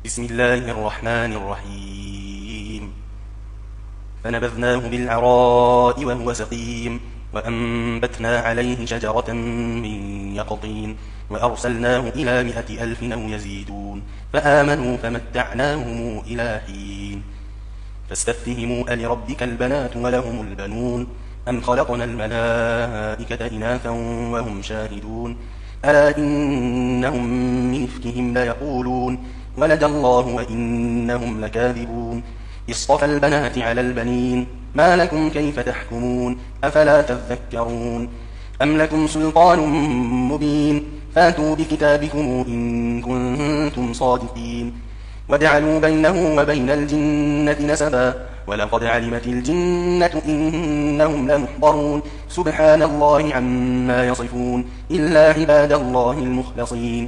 بسم الله الرحمن الرحيم فنبذناه بالعراء وهو سقيم وأنبتنا عليه شجرة من يقطين وأرسلناه إلى 100,000 أو يزيدون فآمنوا فمتعناهم إلى حين فاستفتهموا ألربك البنات ولهم البنون أم خلقنا الملائكة إناثا وهم شاهدون ألا إنهم من إفكهم ليقولون ولد الله وإنهم لكاذبون اصطفى البنات على البنين ما لكم كيف تحكمون أفلا تذكرون أم لكم سلطان مبين فاتوا بكتابكم إن كنتم صادقين وجعلوا بينه وبين الجنة نسبا ولقد علمت الجنة إنهم لمحضرون سبحان الله عما يصفون إلا عباد الله المخلصين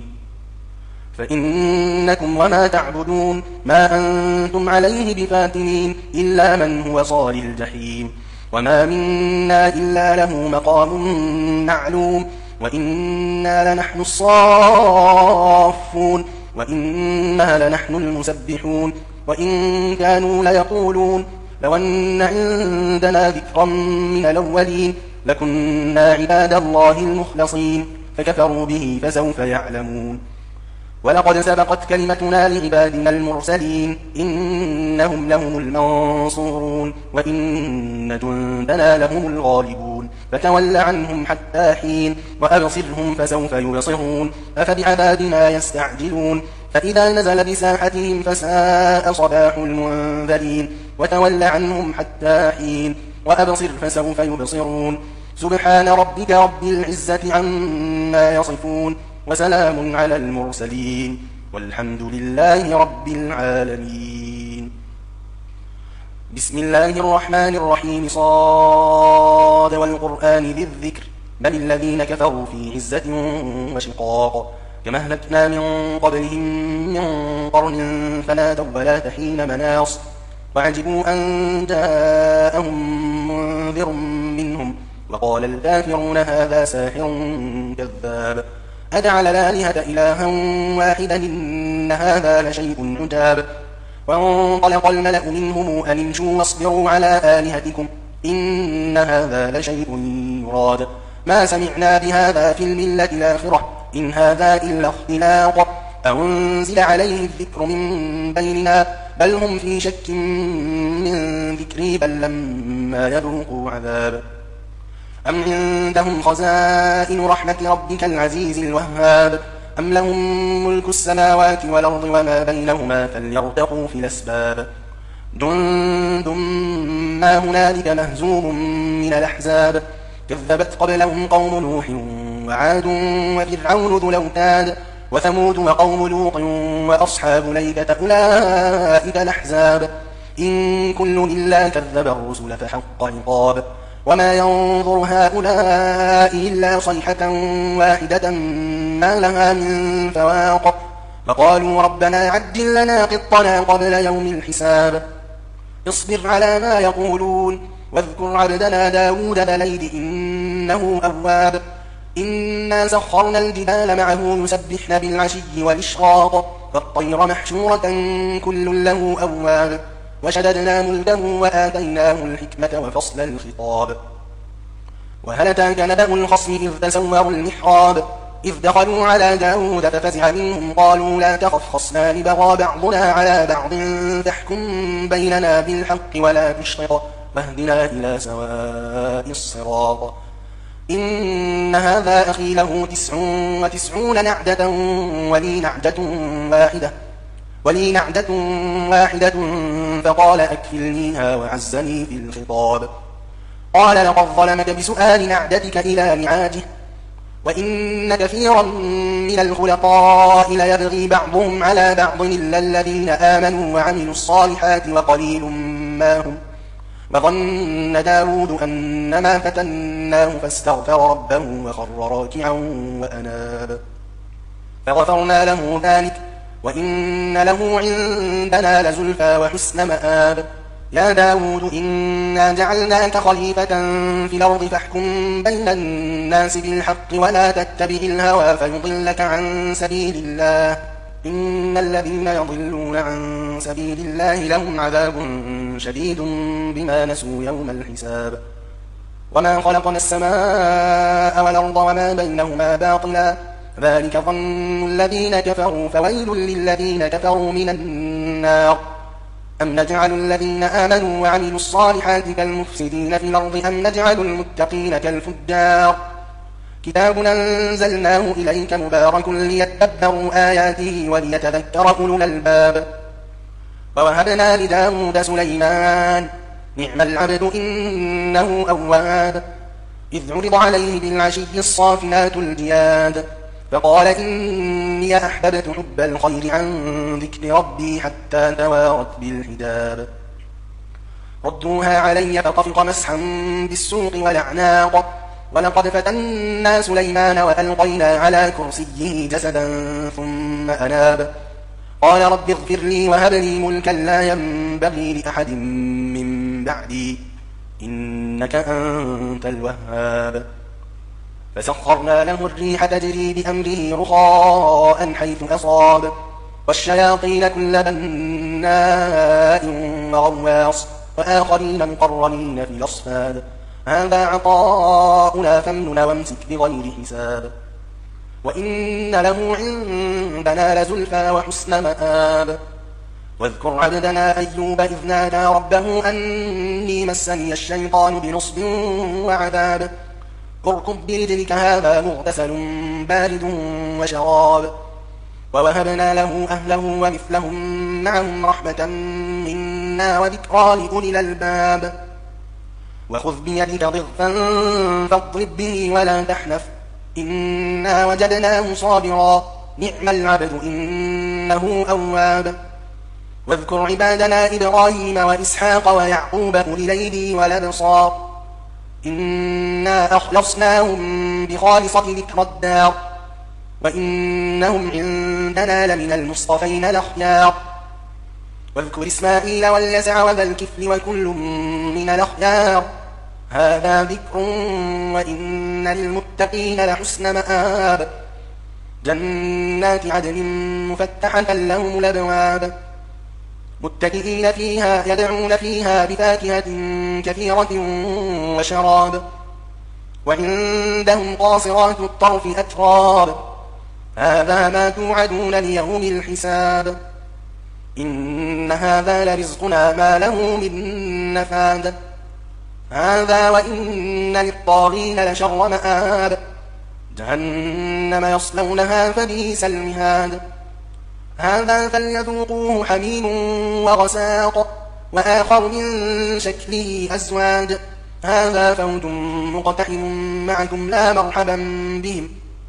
فإنكم وما تعبدون ما أنتم عليه بفاتنين إلا من هو صال الجحيم وما منا إلا له مقام معلوم وإنا لنحن الصافون وإنا لنحن المسبحون وإن كانوا ليقولون لو أن عندنا ذكرا من الأولين لكنا عباد الله المخلصين فكفروا به فسوف يعلمون ولقد سبقت كلمتنا لعبادنا المرسلين إنهم لهم المنصورون وإن جندنا لهم الغالبون فتول عنهم حتى حين وأبصرهم فسوف يبصرون أفبعذابنا يستعجلون فإذا نزل بساحتهم فساء صباح المنذرين وتول عنهم حتى حين وأبصر فسوف يبصرون سبحان ربك رب العزة عما يصفون وسلام على المرسلين والحمد لله رب العالمين بسم الله الرحمن الرحيم صاد والقرآن ذي الذكر بل الذين كفروا في عزة وشقاق كما أهلكنا من قبلهم من قرن فنادوا ولا حين مناص وعجبوا أن جاءهم منذر منهم وقال الكافرون هذا ساحر كذاب أجعل الآلهة إلها واحدا إن هذا لشيء عجاب وانطلق الملأ منهم أن امشوا واصبروا على آلهتكم إن هذا لشيء يراد ما سمعنا بهذا في الملة الآخرة إن هذا إلا اختلاق أنزل عليه الذكر من بيننا بل هم في شك من ذكري بل لما يذوقوا عذاب أم عندهم خزائن رحمة ربك العزيز الوهاب أم لهم ملك السماوات والأرض وما بينهما فليرتقوا في الأسباب جند ما هنالك مهزوم من الأحزاب كذبت قبلهم قوم نوح وعاد وفرعون ذو الأوتاد وثمود وقوم لوط وأصحاب ليكة أولئك الأحزاب إن كل إلا كذب الرسل فحق عقاب وما ينظر هؤلاء إلا صيحة واحدة ما لها من فواق فقالوا ربنا عجل لنا قطنا قبل يوم الحساب اصبر على ما يقولون واذكر عبدنا داود ذا الأيد إنه أواب إنا سخرنا الجبال معه يسبحن بالعشي والإشراق فالطير محشورة كل له أواب وشددنا ملكه وآتيناه الحكمة وفصل الخطاب وهل أتاك نبأ الخصم إذ تسوروا المحراب إذ دخلوا على داود ففزع منهم قالوا لا تخف خصمان بغى بعضنا على بعض فاحكم بيننا بالحق ولا تشطط واهدنا إلى سواء الصراط إن هذا أخي له 99 نعجة ولي نعجة واحدة فقال أكفلنيها وعزني في الخطاب قال لقد ظلمك بسؤال نعجتك إلى نعاجه وإن كثيرا من الخلطاء ليبغي بعضهم على بعض إلا الذين آمنوا وعملوا الصالحات وقليل ما هم وظن داود أنما فتناه فاستغفر ربه وخر راكعا وأناب فغفرنا له ذلك وإن له عندنا لزلفى وحسن مآب يا داود إنا جعلناك خليفة في الأرض فاحكم بين الناس بالحق ولا تتبع الهوى فيضلك عن سبيل الله إن الذين يضلون عن سبيل الله لهم عذاب شديد بما نسوا يوم الحساب. وما خلقنا السماء والأرض وما بينهما باطلا ذلك ظن الذين كفروا فويل للذين كفروا من النار. أم نجعل الذين آمنوا وعملوا الصالحات كالمفسدين في الأرض أم نجعل المتقين كالفجار. كتاب أنزلناه إليك مبارك ليتدبروا آياته وليتذكر أولو الألباب. ووهبنا لداود سليمان نعم العبد إنه أواب. إذ عرض عليه بالعشي الصافنات الجياد فقال إني أحببت حب الخير عن ذكر ربي حتى توارت بالحجاب. ردوها علي فطفق مسحا بالسوق والأعناق. ولقد فتنا سليمان وألقينا على كرسيه جسدا ثم أناب. قال رب اغفر لي وهب لي ملكا لا ينبغي لأحد من بعدي إنك أنت الوهاب. فسخرنا له الريح تجري بأمره رخاء حيث أصاب والشياطين كل بناء وغواص وآخرين مقرنين في الأصفاد. هذا عطاؤنا فامنن وامسك بغير حساب. وإن له عندنا لزلفى وحسن مآب. واذكر عبدنا أيوب إذ نادى ربه أني مسني الشيطان بنصب وعذاب. اركض برجلك هذا مغتسل بارد وشراب. ووهبنا له أهله ومثلهم معهم رحمة منا وذكرى لأولي الألباب. وخذ بيدك ضغثا فاضرب به ولا تحنث إنا وجدناه صابرا نعم العبد إنه أواب. واذكر عبادنا إبراهيم وإسحاق ويعقوب أولي الأيدي والأبصار إنا أخلصناهم بخالصة ذكر الدار وإنهم عندنا لمن المصطفين الأخيار. واذكر إسماعيل واليسع وذا الكفل وكل من الأخيار. هذا ذكر وإن للمتقين لحسن مآب. جنات عدن مفتحة لهم الأبواب متكئين فيها يدعون فيها بفاكهة كثيرة وشراب. وعندهم قاصرات الطرف أتراب. هذا ما توعدون ليوم الحساب. إن هذا لرزقنا ما له من نفاد. هذا وإن للطاغين لشر مآب. جهنم يصلونها فبئس المهاد. هذا فليذوقوه حميم وغساق وآخر من شكله أزواج. هذا فوج مقتحم معكم لا مرحبا بهم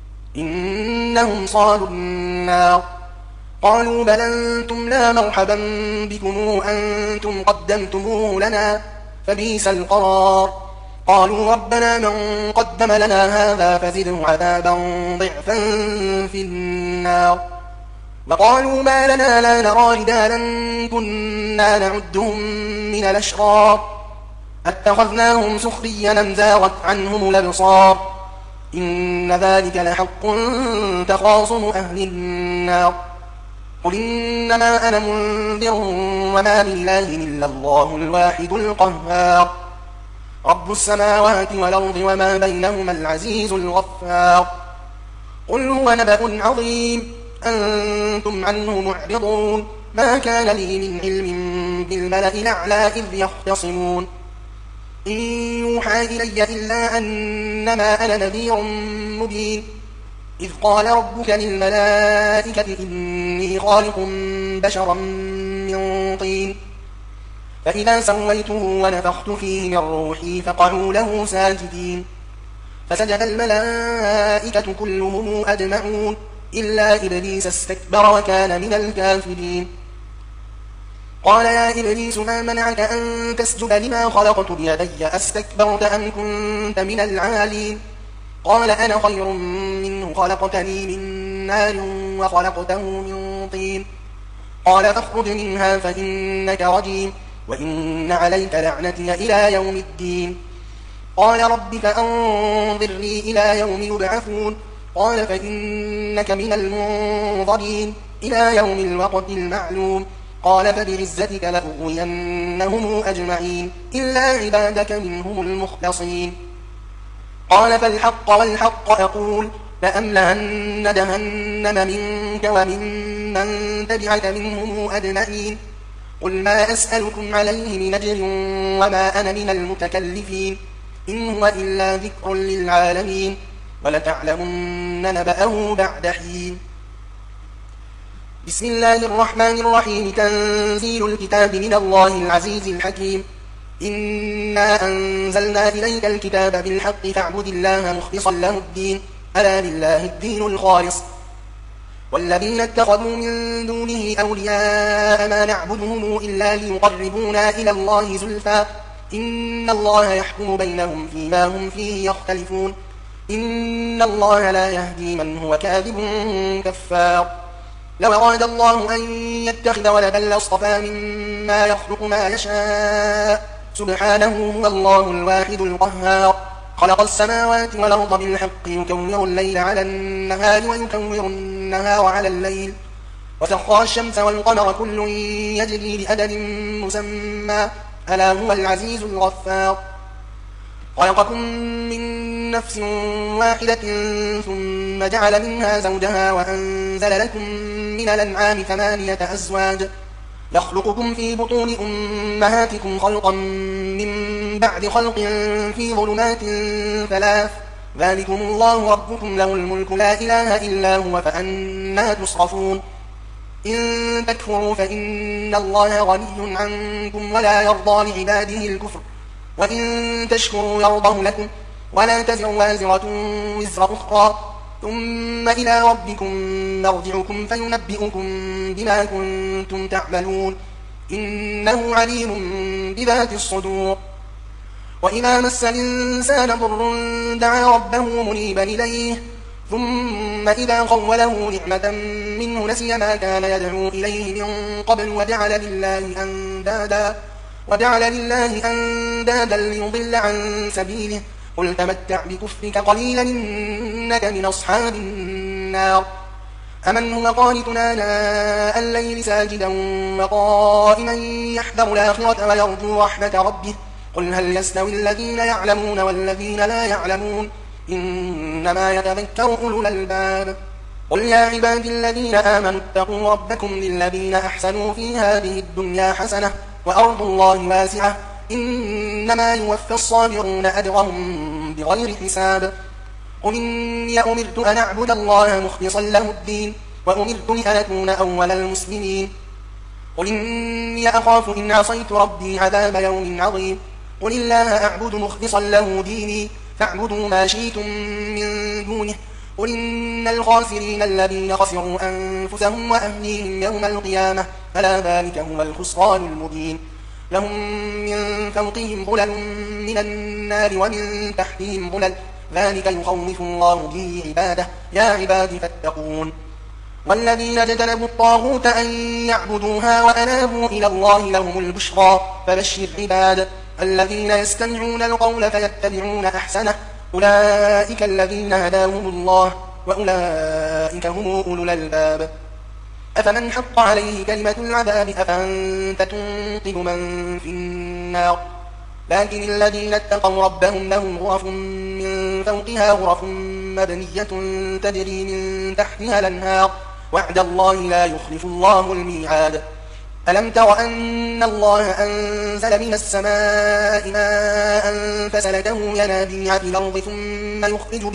إنهم صالوا النار. قالوا بل أنتم لا مرحبا بكم أنتم قدمتموه لنا فبئس القرار. قالوا ربنا من قدم لنا هذا فزده عذابا ضعفا في النار. وقالوا ما لنا لا نرى رجالا كنا نعدهم من الأشرار اتخذناهم سخريا أم زاغت عنهم الأبصار. إن ذلك لحق تخاصم أهل النار. قل إنما أنا منذر وما من إله إلا الله الواحد القهار. رب السماوات والأرض وما بينهما العزيز الغفار. قل هو نبأ عظيم أنتم عنه معرضون. ما كان لي من علم بالملأ الأعلى إذ يختصمون. إن يوحى إلي إلا أنما أنا نذير مبين. إذ قال ربك للملائكة إني خالق بشرا من طين فإذا سويته ونفخت فيه من روحي فقعوا له ساجدين. فسجد الملائكة كلهم أجمعون إلا إبليس استكبر وكان من الكافرين. قال يا إبليس ما منعك أن تسجد لما خلقت بيدي أستكبرت أم كنت من العالين. قال أنا خير منه خلقتني من نار وخلقته من طين. قال فاخرج منها فإنك رجيم وإن عليك لعنتي إلى يوم الدين. قال رب فأنظرني إلى يوم يبعثون. قال فإنك من المنظرين إلى يوم الوقت المعلوم قال فبعزتك لأغوينهم أجمعين إلا عبادك منهم المخلصين قال فالحق والحق أقول لأملأن جهنم منك وممن تبعك منهم أجمعين قل ما أسألكم عليه من أجر وما أنا من المتكلفين إن هو إلا ذكر للعالمين ولتعلمن نبأه بعد حين بسم الله الرحمن الرحيم تنزيل الكتاب من الله العزيز الحكيم إنا أنزلنا إليك الكتاب بالحق فاعبد الله مخلصا له الدين ألا لله الدين الخالص والذين اتخذوا من دونه أولياء ما نعبدهم إلا ليقربونا إلى الله زلفى إن الله يحكم بينهم فيما هم فيه يختلفون إن الله لا يهدي من هو كاذب كفار لو أراد الله أن يتخذ ولدا لاصطفى مما يخلق ما يشاء سبحانه هو الله الواحد القهار خلق السماوات والأرض بالحق يكور الليل على النهار ويكور النهار على الليل وسخر الشمس والقمر كل يجري لأجل مسمى ألا هو العزيز الغفار خلقكم من نفس واحدة ثم جعل منها زوجها وأنزل لكم من الأنعام 8 أزواج يخلقكم في بطون أمهاتكم خلقا من بعد خلق في ظلمات 3 ذلكم الله ربكم له الملك لا إله إلا هو فأنا تصرفون إن تكفروا فإن الله غني عنكم ولا يرضى لعباده الكفر وإن تشكروا يرضه لكم ولا تزر وازرة وزر أخرى ثم إلى ربكم مرجعكم فينبئكم بما كنتم تعملون إنه عليم بذات الصدور وإذا مس الإنسان ضر دعا ربه منيبا إليه ثم إذا خوله نعمة منه نسي ما كان يدعو إليه من قبل وجعل لله أندادا ليضل عن سبيله قل تمتع بكفرك قليلا إنك من أصحاب النار أمن هو قانت آناء الليل ساجدا وقائما يحذر الآخرة ويرجو رحمة ربه قل هل يستوي الذين يعلمون والذين لا يعلمون إنما يتذكر أولو الألباب قل يا عبادي الذين آمنوا اتقوا ربكم للذين أحسنوا في هذه الدنيا حسنة وأرض الله واسعة إنما يوفى الصابرون أجرهم بغير حساب قل إني أمرت أن أعبد الله مخلصا له الدين وأمرت لأن أكون أول المسلمين قل إني أخاف إن عصيت ربي عذاب يوم عظيم قل الله أعبد مخلصا له ديني فاعبدوا ما شئتم من دونه قل إن الخاسرين الذين خسروا أنفسهم وأهليهم يوم القيامة فلا ذلك هو الخسران المبين لهم من فوقهم ظلل من النار ومن تحتهم ظلل ذلك يخوف الله به عباده يا عباد فاتقون والذين اجتنبوا الطاغوت أن يعبدوها وأنابوا إلى الله لهم البشرى فبشر عباد الذين يستمعون القول فيتبعون أحسنه أولئك الذين هداهم الله وأولئك هم أولو الألباب أفمن حق عليه كلمة العذاب أفأنت تنقذ من في النار لكن الذين اتقوا ربهم لهم غرف من فوقها غرف مبنية تجري من تحتها الأنهار وعد الله لا يخلف الله الميعاد ألم تر أن الله أنزل من السماء ماء فسلكه ينابيع في الأرض ثم يخرج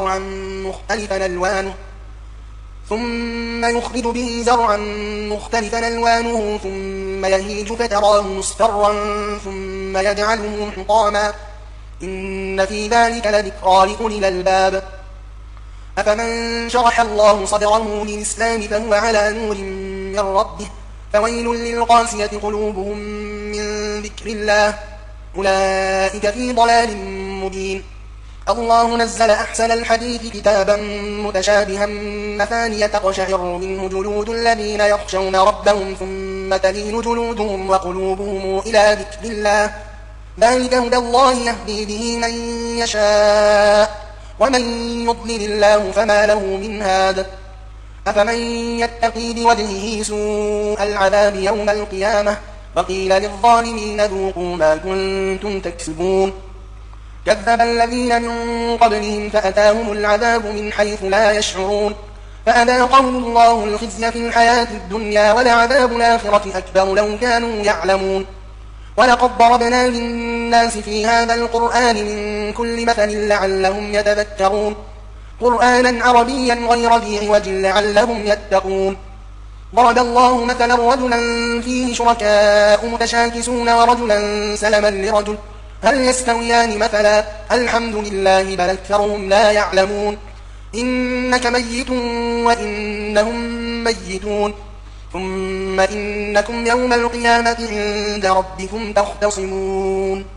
به زرعا مختلفا ألوانه ثم يهيج فتراه مصفرا ثم يجعله حطاما إن في ذلك لذكرى لأولي الألباب أفمن شرح الله صدره للإسلام فهو على نور من ربه فويل للقاسية قلوبهم من ذكر الله أولئك في ضلال مبين الله نزل أحسن الحديث كتابا متشابها مثانية تقشعر منه جلود الذين يخشون ربهم ثم تلين جلودهم وقلوبهم إلى ذكر الله ذلك هدى الله يهدي به من يشاء ومن يضلل الله فما له من هاد أفمن يتقي بوجهه سوء العذاب يوم القيامة وقيل للظالمين ذوقوا ما كنتم تكسبون كذب الذين من قبلهم فأتاهم العذاب من حيث لا يشعرون فأذاقهم الله الخزي في الحياة الدنيا ولعذاب الآخرة أكبر لو كانوا يعلمون ولقد ضربنا للناس في هذا القرآن من كل مثل لعلهم يتذكرون قرآنا عربيا غير ذي عوج لعلهم يتقون ضرب الله مثلا رجلا فيه شركاء متشاكسون ورجلا سلما لرجل هل يستويان مثلا الحمد لله بل أكثرهم لا يعلمون إنك ميت وإنهم ميتون ثم إنكم يوم القيامة عند ربكم تختصمون